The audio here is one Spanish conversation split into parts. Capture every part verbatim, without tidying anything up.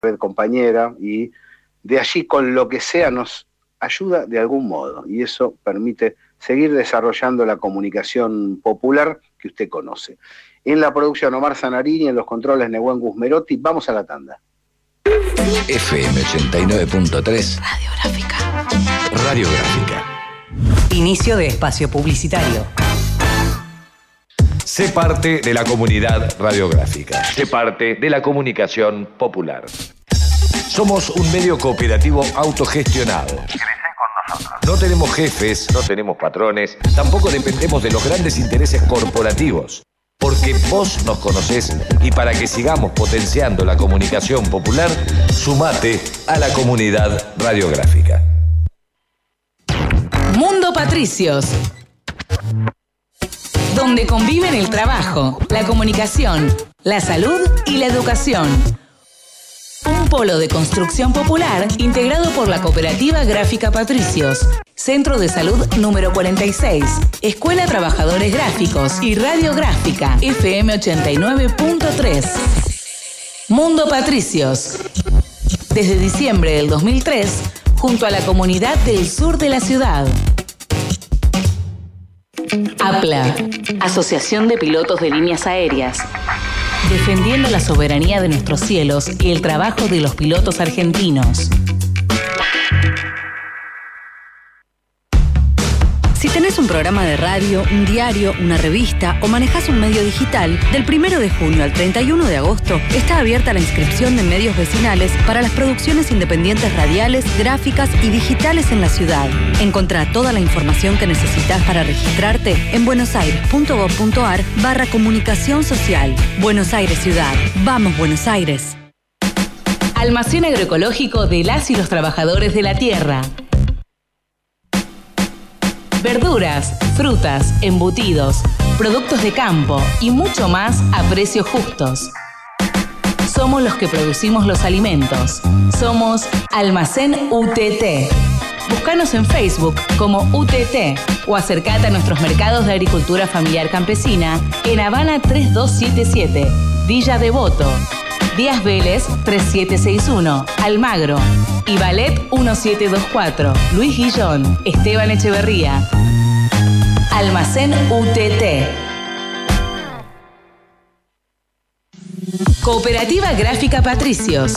red compañera, y de allí con lo que sea nos ayuda de algún modo, y eso permite seguir desarrollando la comunicación popular que usted conoce. En la producción Omar Zanarini, en los controles Nehuen Guzmerotti. Vamos a la tanda. F M ochenta y nueve punto tres Radiográfica. Radiográfica. Inicio de espacio publicitario. Sé parte de la comunidad radiográfica. Sé parte de la comunicación popular. Somos un medio cooperativo autogestionado. No tenemos jefes, no tenemos patrones, tampoco dependemos de los grandes intereses corporativos. Porque vos nos conocés y para que sigamos potenciando la comunicación popular, sumate a la comunidad radiográfica. Mundo Patricios, donde conviven el trabajo, la comunicación, la salud y la educación. Un polo de construcción popular integrado por la Cooperativa Gráfica Patricios, Centro de Salud número cuarenta y seis, Escuela Trabajadores Gráficos y Radiográfica F M ochenta y nueve punto tres. Mundo Patricios. Desde diciembre del dos mil tres, junto a la comunidad del sur de la ciudad. APLA, Asociación de Pilotos de Líneas Aéreas. Defendiendo la soberanía de nuestros cielos y el trabajo de los pilotos argentinos. Si tenés un programa de radio, un diario, una revista o manejás un medio digital, del primero de junio al treinta y uno de agosto está abierta la inscripción de medios vecinales para las producciones independientes radiales, gráficas y digitales en la ciudad. Encontrá toda la información que necesitas para registrarte en buenosaires.gov.ar barra comunicación social. Buenos Aires Ciudad. Vamos, Buenos Aires. Almacén agroecológico de las y los trabajadores de la tierra. Verduras, frutas, embutidos, productos de campo y mucho más a precios justos. Somos los que producimos los alimentos. Somos Almacén U T T. Búscanos en Facebook como U T T o acercate a nuestros mercados de agricultura familiar campesina en Habana tres dos siete siete, Villa Devoto, Díaz Vélez tres siete seis uno, Almagro y Ballet uno siete dos cuatro, Luis Guillón, Esteban Echeverría. Almacén U T T. Cooperativa Gráfica Patricios.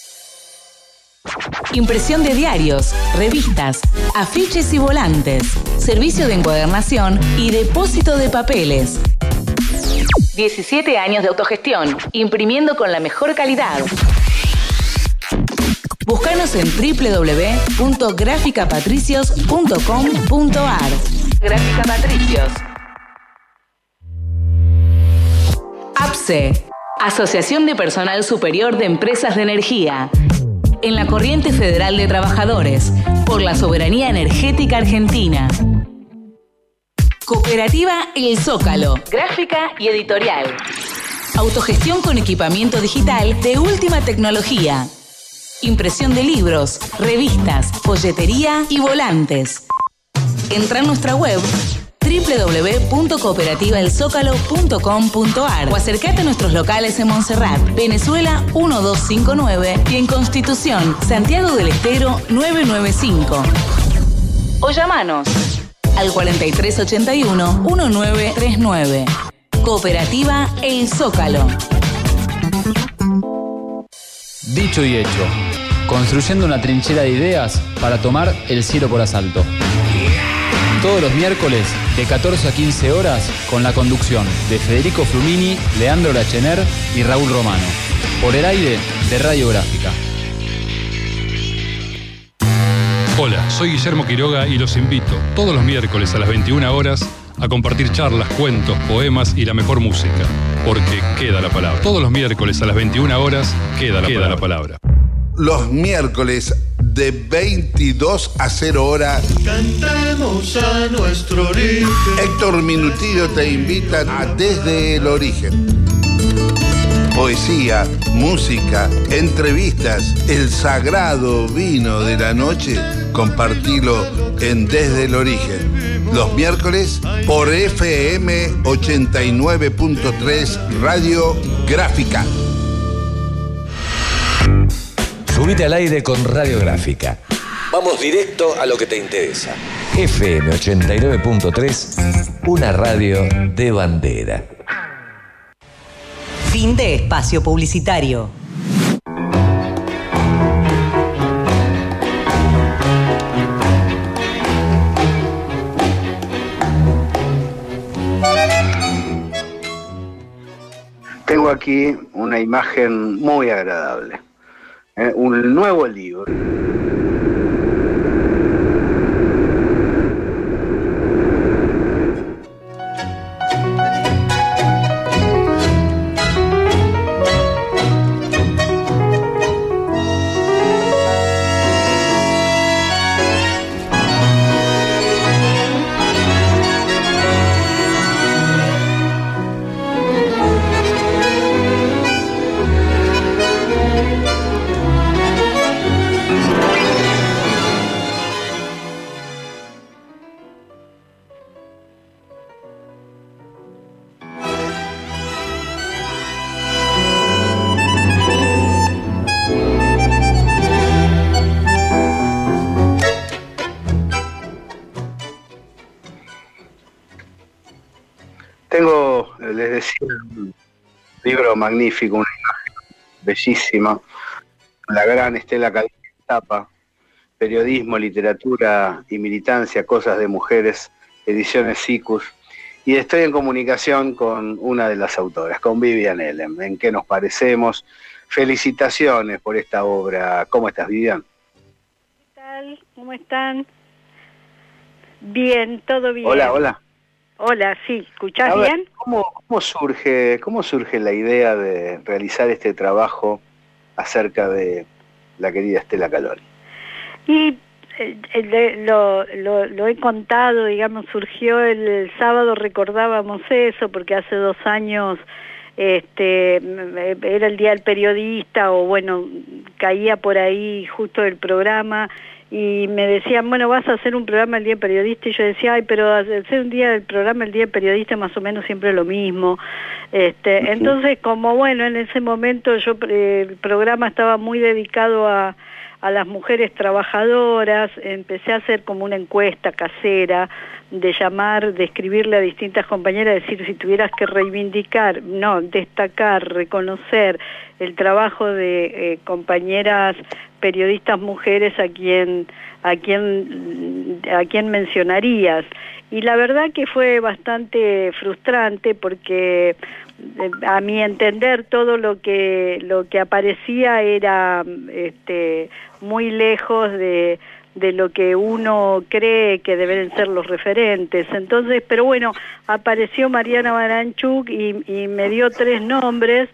Impresión de diarios, revistas, afiches y volantes. Servicio de encuadernación y depósito de papeles. diecisiete años de autogestión, imprimiendo con la mejor calidad. Búscanos en doble u doble u doble u punto gráfica patricios punto com punto a r. Gráfica Patricios. A P S E, Asociación de Personal Superior de Empresas de Energía. En la Corriente Federal de Trabajadores, por la soberanía energética argentina. Cooperativa El Zócalo, gráfica y editorial. Autogestión con equipamiento digital de última tecnología. Impresión de libros, revistas, folletería y volantes. Entra en nuestra web doble u doble u doble u punto cooperativa el zócalo punto com punto a r o acercate a nuestros locales en Montserrat, Venezuela uno dos cinco nueve y en Constitución, Santiago del Estero nueve nueve cinco. O llamanos al cuarenta y tres ochenta y uno diecinueve treinta y nueve. Cooperativa El Zócalo. Dicho y hecho, construyendo una trinchera de ideas para tomar el cielo por asalto. Todos los miércoles de catorce a quince horas con la conducción de Federico Flumini, Leandro Lachener y Raúl Romano. Por el aire de Radiográfica. Hola, soy Guillermo Quiroga y los invito todos los miércoles a las veintiuna horas a compartir charlas, cuentos, poemas y la mejor música. Porque queda la palabra. Todos los miércoles a las veintiuna horas queda la, queda palabra. la palabra. Los miércoles de veintidós a cero hora cantemos a nuestro origen. Héctor Minutillo te invita a Desde el Origen. Poesía, música, entrevistas, el sagrado vino de la noche, compartilo en Desde el Origen. Los miércoles por F M ochenta y nueve punto tres Radio Gráfica. Subite al aire con Radiográfica. Vamos directo a lo que te interesa. F M ochenta y nueve punto tres, una radio de bandera. Fin de espacio publicitario. Tengo aquí una imagen muy agradable, ¿eh? Un nuevo libro. Tengo, les decía, un libro magnífico, una imagen bellísima, la gran Estela Caloni tapa, Periodismo, Literatura y Militancia, Cosas de Mujeres, Ediciones Sicus, y estoy en comunicación con una de las autoras, con Vivian Elem, en qué nos parecemos. Felicitaciones por esta obra. ¿Cómo estás, Vivian? ¿Qué tal? ¿Cómo están? Bien, todo bien. Hola, hola. Hola, sí, ¿escuchás A ver, bien? ¿cómo, cómo surge, cómo surge la idea de realizar este trabajo acerca de la querida Estela Caloni? Y eh, eh, lo, lo, lo he contado, digamos, surgió el, el sábado, recordábamos eso, porque hace dos años este era el Día del Periodista, o bueno, caía por ahí justo el programa, y me decían, bueno, vas a hacer un programa el Día del Periodista, y yo decía, ay, pero hacer un día del programa el Día del Periodista más o menos siempre es lo mismo. Este, uh-huh. Entonces, como bueno, en ese momento yo eh, el programa estaba muy dedicado a, a las mujeres trabajadoras, empecé a hacer como una encuesta casera, de llamar, de escribirle a distintas compañeras, decir, si tuvieras que reivindicar, no, destacar, reconocer el trabajo de eh, compañeras periodistas mujeres, a quien a quien a quien mencionarías. Y la verdad que fue bastante frustrante, porque a mi entender todo lo que lo que aparecía era este muy lejos de de lo que uno cree que deben ser los referentes. Entonces, pero bueno, apareció Mariana Baranchuk y, y me dio tres nombres,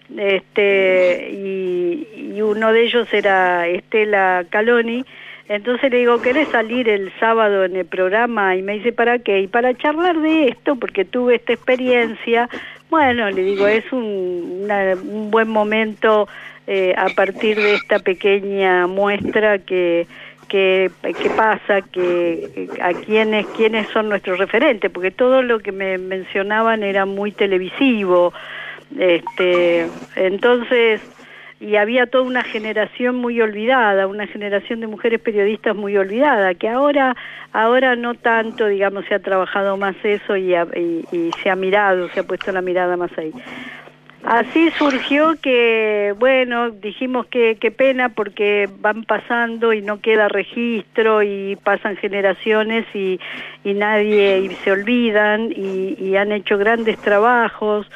este y, y uno de ellos era Estela Caloni. Entonces le digo, ¿querés salir el sábado en el programa? Y me dice, ¿para qué? Y para charlar de esto, porque tuve esta experiencia. Bueno, le digo, es un, una, un buen momento eh, a partir de esta pequeña muestra que que, que pasa, que a quiénes quiénes son nuestros referentes, porque todo lo que me mencionaban era muy televisivo, este entonces, y había toda una generación muy olvidada, una generación de mujeres periodistas muy olvidada, que ahora ahora no tanto, digamos, se ha trabajado más eso y, ha, y, y se ha mirado, se ha puesto la mirada más ahí. Así surgió que, bueno, dijimos que qué pena, porque van pasando y no queda registro, y pasan generaciones y, y nadie, y se olvidan, y, y han hecho grandes trabajos.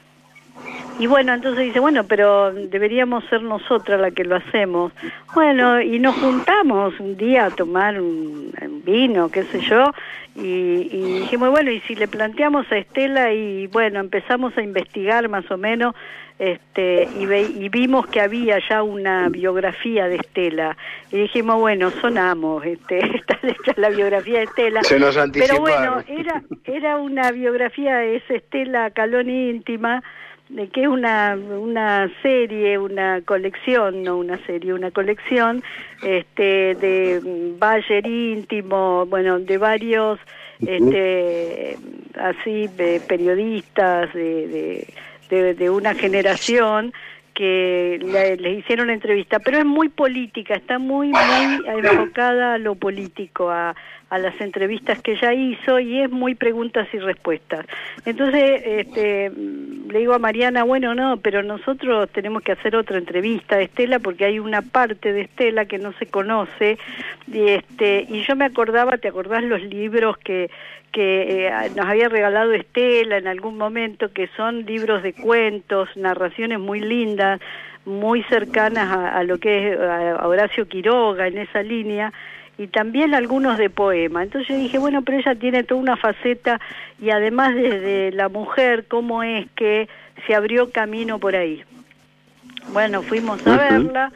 Y bueno, entonces dice, bueno, pero deberíamos ser nosotras las que lo hacemos. Bueno, y nos juntamos un día a tomar un, un vino, qué sé yo, y, y dijimos, bueno, y si le planteamos a Estela, y bueno, empezamos a investigar más o menos, este y, ve, y vimos que había ya una biografía de Estela, y dijimos, bueno, sonamos, este está hecha la biografía de Estela. Se nos anticiparon. Pero bueno, era, era una biografía, es Estela Caloni íntima, de que es una una serie, una colección, no una serie, una colección este de Bayer íntimo, bueno, de varios este así de periodistas de, de, de, de una generación que le, le hicieron entrevista, pero es muy política, está muy, muy enfocada a lo político, a, a las entrevistas que ella hizo, y es muy preguntas y respuestas. Entonces, este, le digo a Mariana, bueno, no, pero nosotros tenemos que hacer otra entrevista de Estela, porque hay una parte de Estela que no se conoce, y, este, y yo me acordaba, ¿te acordás los libros que que eh, nos había regalado Estela en algún momento, que son libros de cuentos, narraciones muy lindas, muy cercanas a, a lo que es a Horacio Quiroga, en esa línea, y también algunos de poema? Entonces yo dije, bueno, pero ella tiene toda una faceta, y además desde la mujer, cómo es que se abrió camino por ahí. Bueno, fuimos a verla,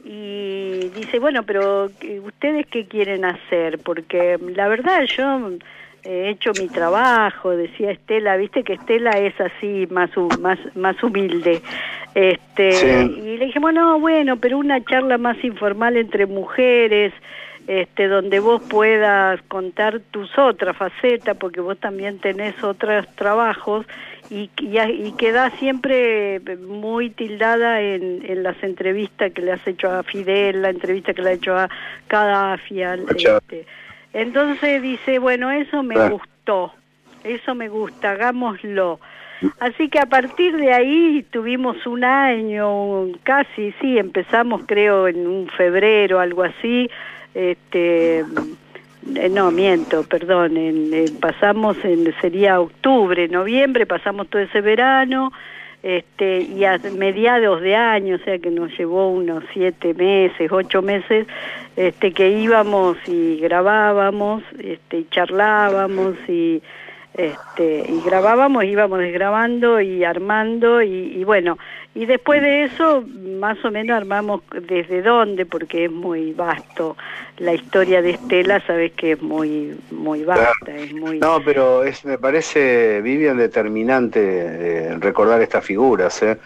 y dice, bueno, pero ¿ustedes qué quieren hacer? Porque la verdad yo he hecho mi trabajo, decía Estela, viste que Estela es así, más más más humilde. Este, sí. Y le dije, bueno, bueno, pero una charla más informal entre mujeres, este, donde vos puedas contar tus otras facetas, porque vos también tenés otros trabajos, y, y, y quedás siempre muy tildada en, en las entrevistas que le has hecho a Fidel, la entrevista que le has hecho a Gaddafi, al, este. Entonces dice, bueno, eso me claro. gustó, eso me gusta, hagámoslo. Así que a partir de ahí tuvimos un año, casi, sí, empezamos creo en un febrero, algo así, este, no, miento, perdón, en, en, pasamos en, sería octubre, noviembre, pasamos todo ese verano, este, y a mediados de año, o sea que nos llevó unos siete meses, ocho meses, este, que íbamos y grabábamos, este, y charlábamos y este, y grabábamos, íbamos desgrabando y armando, y, y bueno, y después de eso más o menos armamos desde dónde, porque es muy vasto la historia de Estela, sabes que es muy muy vasta, claro. es muy... No, pero es, me parece, Vivian, determinante eh, recordar estas figuras, ¿eh?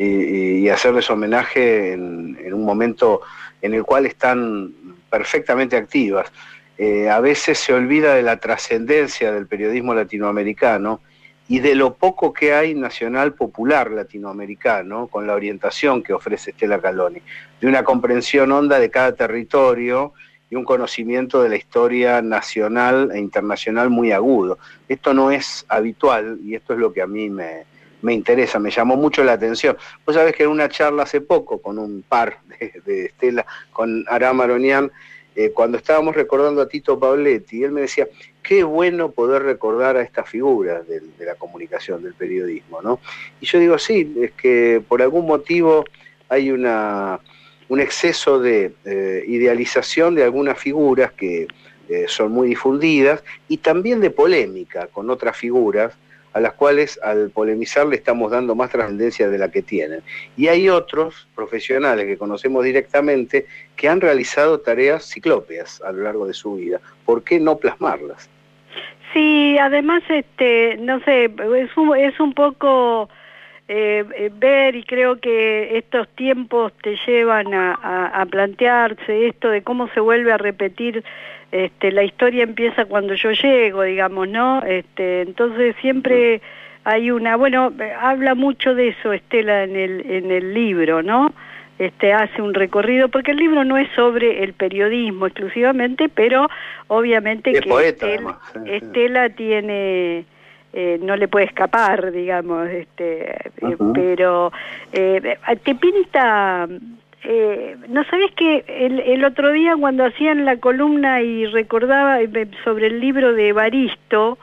y, y hacerles homenaje en, en un momento en el cual están perfectamente activas. Eh, a veces se olvida de la trascendencia del periodismo latinoamericano y de lo poco que hay nacional popular latinoamericano, con la orientación que ofrece Estela Caloni, de una comprensión honda de cada territorio y un conocimiento de la historia nacional e internacional muy agudo. Esto no es habitual, y esto es lo que a mí me, me interesa, me llamó mucho la atención. Vos sabés que en una charla hace poco con un par de, de Estela, con Aram Aronian, Eh, cuando estábamos recordando a Tito Pavletti, él me decía, qué bueno poder recordar a estas figuras de, de la comunicación, del periodismo, ¿no? Y yo digo, sí, es que por algún motivo hay una, un exceso de eh, idealización de algunas figuras que eh, son muy difundidas, y también de polémica con otras figuras, a las cuales al polemizar le estamos dando más trascendencia de la que tienen. Y hay otros profesionales que conocemos directamente que han realizado tareas ciclópeas a lo largo de su vida. ¿Por qué no plasmarlas? Sí, además, este, no sé, es un, es un poco eh, ver, y creo que estos tiempos te llevan a, a, a plantearse esto de cómo se vuelve a repetir. Este, la historia empieza cuando yo llego, digamos, ¿no? Este, entonces siempre hay una, bueno, habla mucho de eso Estela en el en el libro, ¿no? Este, hace un recorrido, porque el libro no es sobre el periodismo exclusivamente, pero obviamente es que poeta, Estela, Estela tiene, eh, no le puede escapar, digamos, este, uh-huh. eh, pero eh, te pinta... Eh, ¿no sabés que el, el otro día cuando hacían la columna y recordaba sobre el libro de Evaristo,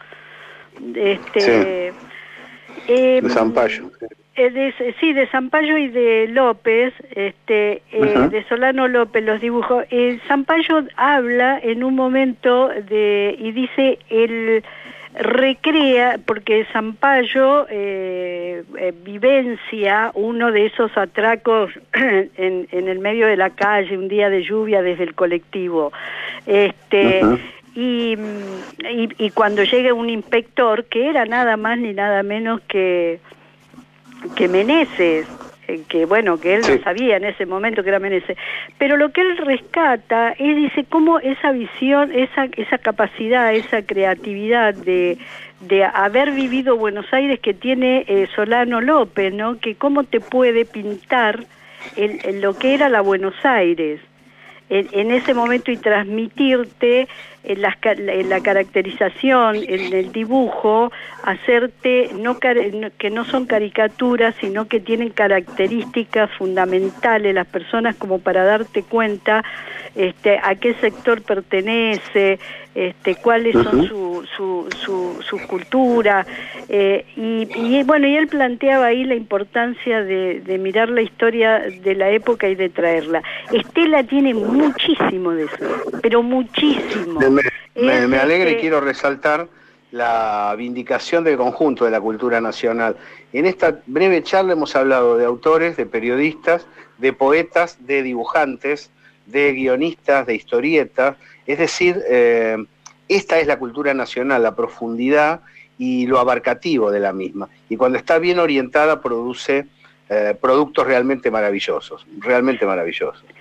este, sí. eh, de Sampayo, eh, de, sí, de Sampayo y de López, este, eh, uh-huh. de Solano López, los dibujos, eh, Sampayo habla en un momento de y dice el recrea, porque Sampayo eh, eh, vivencia uno de esos atracos en, en el medio de la calle, un día de lluvia desde el colectivo, este uh-huh. y, y, y cuando llega un inspector, que era nada más ni nada menos que, que Meneses, eh, que bueno, que él sí. no sabía en ese momento que era Meneses. Pero lo que él rescata es, dice, cómo esa visión, esa, esa capacidad, esa creatividad de, de haber vivido Buenos Aires que tiene eh, Solano López, ¿no? Que cómo te puede pintar el, el, lo que era la Buenos Aires en, en ese momento y transmitirte en la, en la caracterización, en el dibujo, hacerte no que no son caricaturas, sino que tienen características fundamentales las personas, como para darte cuenta este, a qué sector pertenece, este, cuáles son su, su, su, su cultura, eh, y, y bueno, y él planteaba ahí la importancia de, de mirar la historia de la época y de traerla. Estela tiene muchísimo de eso, pero muchísimo. Me, me, me alegra y quiero resaltar la vindicación del conjunto de la cultura nacional. En esta breve charla hemos hablado de autores, de periodistas, de poetas, de dibujantes, de guionistas, de historietas, es decir, eh, esta es la cultura nacional, la profundidad y lo abarcativo de la misma. Y cuando está bien orientada produce eh, productos realmente maravillosos, realmente maravillosos.